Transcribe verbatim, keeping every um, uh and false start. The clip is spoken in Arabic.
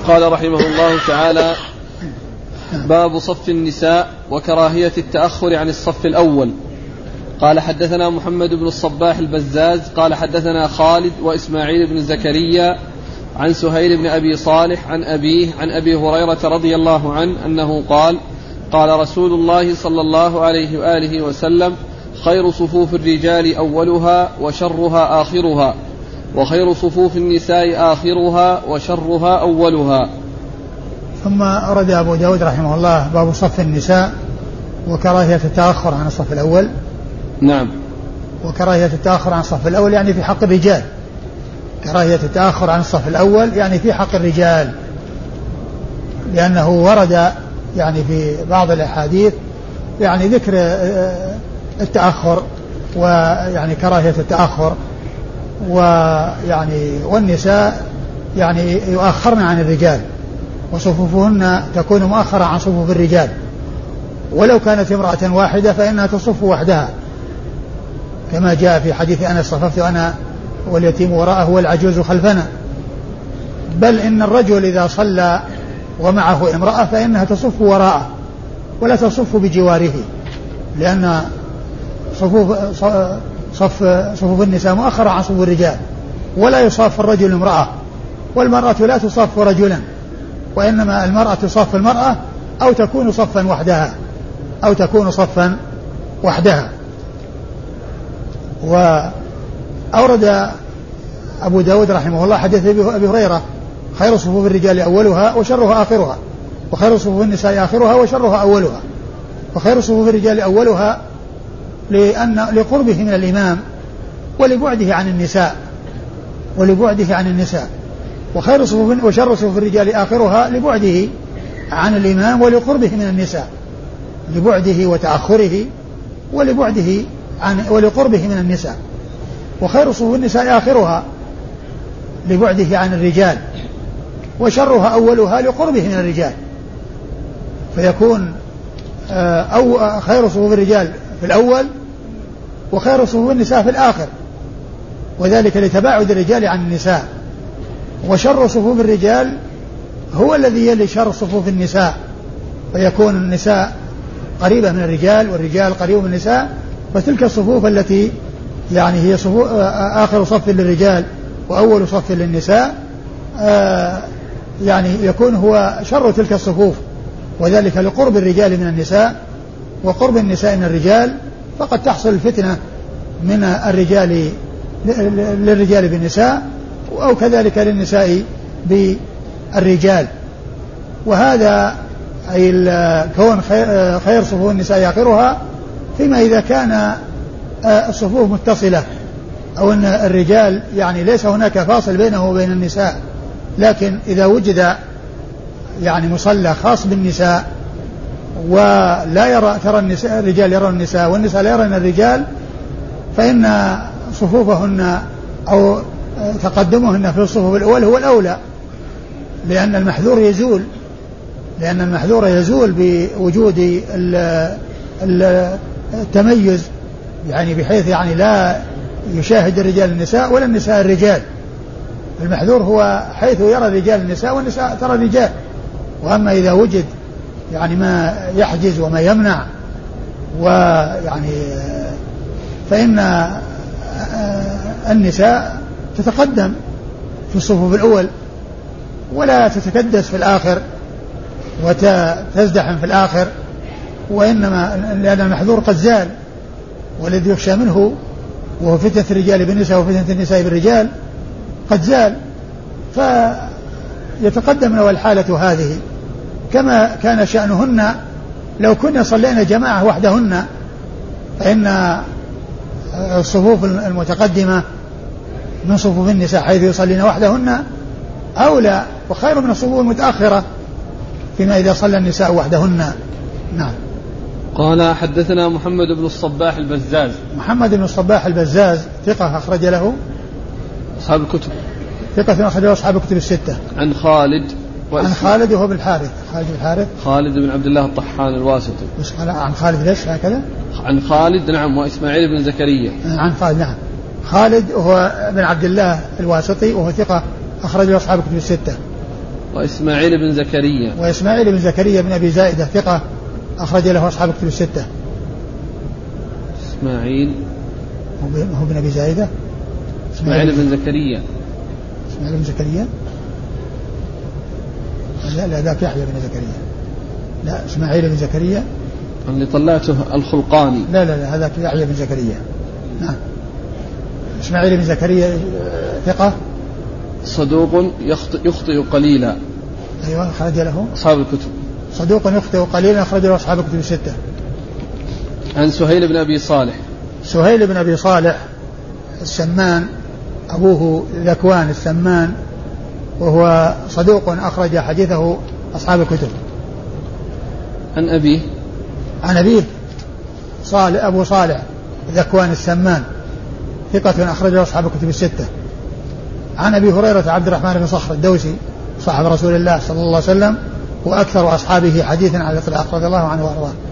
قال رحمه الله تعالى: باب صف النساء وكراهية التأخر عن الصف الأول. قال: حدثنا محمد بن الصباح البزاز قال حدثنا خالد وإسماعيل بن زكريا عن سهيل بن أبي صالح عن أبيه عن أبي هريرة رضي الله عنه أنه قال: قال رسول الله صلى الله عليه وآله وسلم: خير صفوف الرجال أولها وشرها آخرها، وخير صفوف النساء آخرها وشرها أولها. ثم أرد أبو داود رحمه الله باب صف النساء وكراهية التأخر عن الصف الأول. نعم. وكراهية التأخر عن الصف الأول يعني في حق الرجال، كراهية التأخر عن الصف الأول يعني في حق الرجال، لأنه ورد يعني في بعض الأحاديث يعني ذكر التأخر ويعني كراهية التأخر، ويعني والنساء يعني يؤخرن عن الرجال وصفوفهن تكون مؤخرة عن صفوف الرجال، ولو كانت امرأة واحدة فإنها تصف وحدها، كما جاء في حديث أنس: صففت أنا واليتيم وراءه والعجوز خلفنا. بل إن الرجل إذا صلى ومعه امرأة فإنها تصف وراءه ولا تصف بجواره، لأن صفوف صف صفوف النساء مؤخرة عن صفوف الرجال، ولا يصاف الرجل امرأة، والمرأة لا تصاف رجلا، وإنما المرأة تصاف المرأة أو تكون صفا وحدها أو تكون صفا وحدها. وأورد أبو داود رحمه الله حديث أبي هريرة: خير صفوف الرجال أولها وشرها آخرها، وخير صفوف النساء آخرها وشرها أولها. وخير صفوف الرجال أولها لأن لقربه من الإمام ولبعده عن النساء ولبعده عن النساء وخير صفوف وشر صفوف الرجال آخرها لبعده عن الإمام ولقربه من النساء، لبعده وتأخره ولبعده عن ولقربه من النساء. وخير صفوف النساء آخرها لبعده عن الرجال، وشرها أولها لقربه من الرجال، فيكون أو خير صفوف الرجال في الأول وخير صفوف النساء في الآخر، وذلك لتباعد الرجال عن النساء. وشر صفوف الرجال هو الذي يلي شر صفوف النساء، فيكون النساء قريبة من الرجال والرجال قريب من النساء، فتلك الصفوف التي يعني هي صفوف آخر صف للرجال وأول صف للنساء يعني يكون هو شر تلك الصفوف، وذلك لقرب الرجال من النساء وقرب النساء من الرجال، فقد تحصل الفتنة من الرجال للرجال بالنساء أو كذلك للنساء بالرجال. وهذا أي كون خير صفوف النساء آخرها فيما إذا كان الصفوف متصلة، أو أن الرجال يعني ليس هناك فاصل بينه وبين النساء، لكن إذا وجد يعني مصلى خاص بالنساء ولا يرى ترى النساء الرجال يرون النساء والنساء لا يرون الرجال، فإن صفوفهن أو تقدمهن في الصفوف الأول هو الأولى، لأن المحذور يزول لأن المحذور يزول بوجود التميز، يعني بحيث يعني لا يشاهد الرجال النساء ولا النساء الرجال. المحذور هو حيث يرى الرجال النساء والنساء ترى الرجال. وأما إذا وجد يعني ما يحجز وما يمنع ويعني فإن النساء تتقدم في الصفوف الأول ولا تتكدس في الآخر وتزدحم في الآخر، وإنما لأن المحذور قد زال، والذي يخشى منه وهو فتنة الرجال بالنساء وفتنة النساء بالرجال قد زال، فيتقدم له الحالة هذه، كما كان شأنهن لو كنا صلينا جماعة وحدهن، فإن الصفوف المتقدمة من صفوف النساء حيث يصلين وحدهن أولى وخير من الصفوف المتأخرة فيما إذا صلى النساء وحدهن. نعم. قال: حدثنا محمد بن الصباح البزاز. محمد بن الصباح البزاز ثقة أخرج له أصحاب الكتب. ثقة أخرج له أصحاب الكتب الستة. عن خالد عن خالد وهو بالحارث خالد بن الحارث خالد بن عبد الله الطحان الواسطي. عن خالد ليش هكذا؟ عن خالد نعم وإسماعيل بن زكريا. عن خالد نعم. خالد هو بن عبد الله الواسطي وهو ثقة أخرج له أصحاب الكتب الستة. وإسماعيل بن زكريا وإسماعيل بن زكريا بن أبي زائدة ثقة أخرج له أصحاب كتب الستة. إسماعيل هو بن أبي زائدة إسماعيل بن زكريا إسماعيل بن زكريا لا لا ذاك يحيى بن زكريا لا إسماعيل بن زكريا اللي طلعته الخلقاني لا لا لا هذاك يحيى بن زكريا. نعم إسماعيل بن زكريا ثقة صدوق يخطئ, يخطئ قليلا. أيوة أخرج له أصحاب الكتب. صدوق يخطئ قليلا أخرج له أصحاب الكتب الستة. عن سهيل بن أبي صالح سهيل بن أبي صالح السمان أبوه ذكوان السمان وهو صدوق أخرج حديثه أصحاب الكتب. عن أبيه عن أبيه صالح أبو صالح ذكوان السمان ثقة أخرج له أصحاب الكتب الستة. عن أبي هريرة عبد الرحمن بن صخر الدوسي صاحب رسول الله صلى الله عليه وسلم وأكثر أصحابه حديثا على الإطلاق رضي الله عنه وأرضاه.